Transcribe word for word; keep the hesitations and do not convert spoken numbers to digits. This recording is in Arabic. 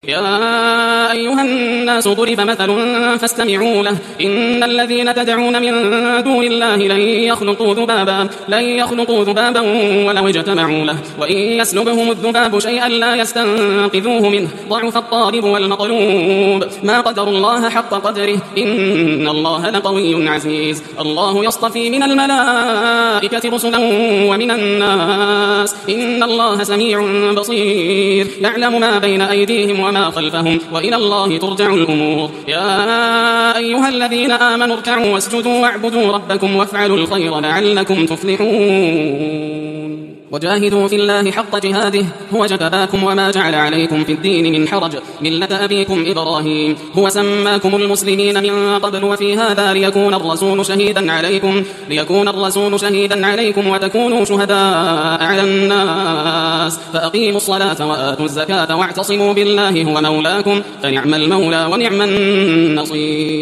يا أيها الناس ضرب مثل فاستمعوا له إن الذين تدعون من دون الله لن يخلقوا ذبابا لن يخلقوا ذبابا ولو اجتمعوا له وإن يسلبهم الذباب شيئا لا يستنقذوه منه ضعف الطالب والمطلوب ما قدر الله حق قدره إن الله لقوي عزيز الله يصطفي من الملائكة رسلا ومن الناس إن الله سميع بصير يعلم ما بين أيديهم وما خلفهم وإلى الله ترجع الأمور يا أيها الذين آمنوا اركعوا واسجدوا واعبدوا ربكم وافعلوا الخير لعلكم تفلحون وجاهدوا في الله حق جهاده هو اجتباكم وما جعل عليكم في الدين من حرج ملة أبيكم إبراهيم هو سماكم المسلمين من قبل وفي هذا ليكون الرسول شهيدا عليكم ليكون الرسول شهيدا عليكم وتكونوا شهداء على الناس فأقيموا الصلاة وآتوا الزكاة واعتصموا بالله هو مولاكم فنعم المولى ونعم النصير